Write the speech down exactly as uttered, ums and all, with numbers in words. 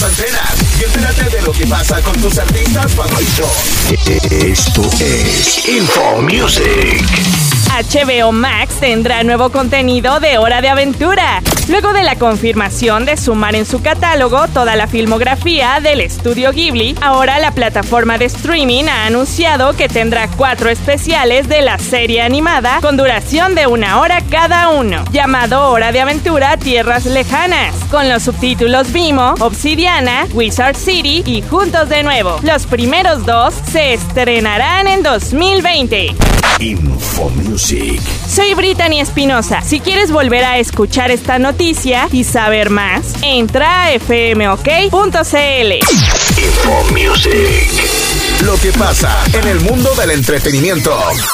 antenas y entérate de lo que pasa con tus artistas favoritos. Esto es Info Music. H B O Max tendrá nuevo contenido de Hora de Aventura. Luego de la confirmación de sumar en su catálogo toda la filmografía del estudio Ghibli, ahora la plataforma de streaming ha anunciado que tendrá cuatro especiales de la serie animada con duración de una hora cada uno, llamado Hora de Aventura Tierras Lejanas, con los subtítulos Vimo, Obsidiana, Wizard City y Juntos de Nuevo. Los primeros dos se estrenarán en dos mil veinte. Info Music. Soy Brittany Espinosa. Si quieres volver a escuchar esta noticia y saber más, entra a f m o k punto c l. Info Music. Lo que pasa en el mundo del entretenimiento.